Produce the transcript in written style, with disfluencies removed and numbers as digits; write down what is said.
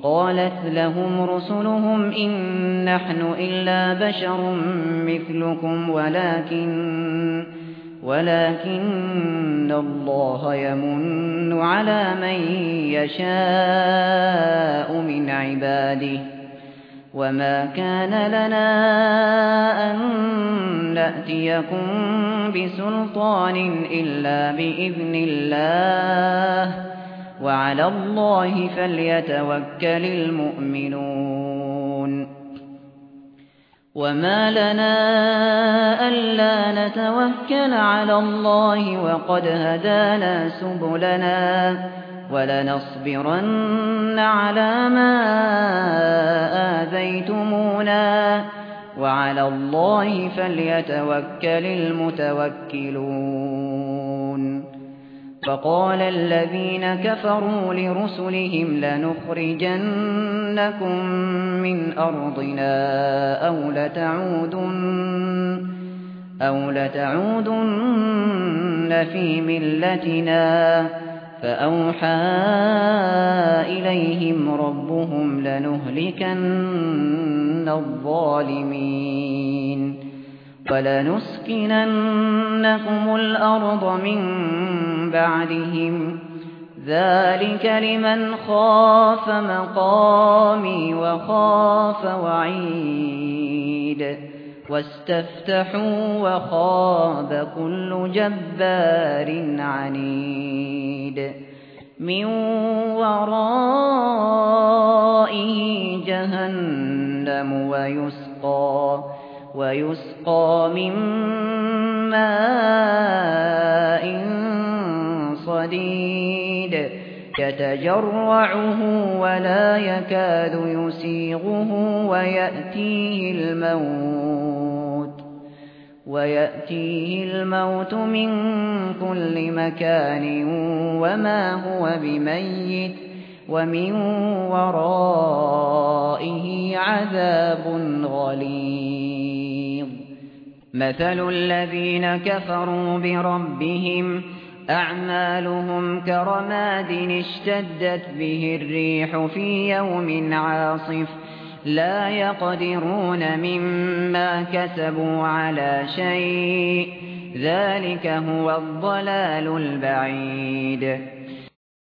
قالت لهم رسلهم إن نحن إلا بشر مثلكم ولكن الله يمن على من يشاء من عباده وما كان لنا أن نأتيكم بسلطان إلا بإذن الله وعلى الله فليتوكل المؤمنون وما لنا ألا نتوكل على الله وقد هدانا سبلنا ولنصبرن على ما آذيتمونا وعلى الله فليتوكل المتوكلون فقال الذين كفروا لرسلهم لنخرجنكم من أرضنا أو لتعودن في ملتنا فأوحى إليهم ربهم لنهلكن الظالمين ولنسكننكم الأرض من بعدهم ذلك لمن خاف مقامي وخاف وعيد واستفتحوا وخاب كل جبار عنيد من ورائه جهنم ويسقى من ماء صديد يتجرعه ولا يكاد يسيغه ويأتيه الموت من كل مكان وما هو بميت ومن ورائه عذاب غليظ مثل الذين كفروا بربهم أعمالهم كرماد اشتدت به الريح في يوم عاصف لا يقدرون مما كسبوا على شيء ذلك هو الضلال البعيد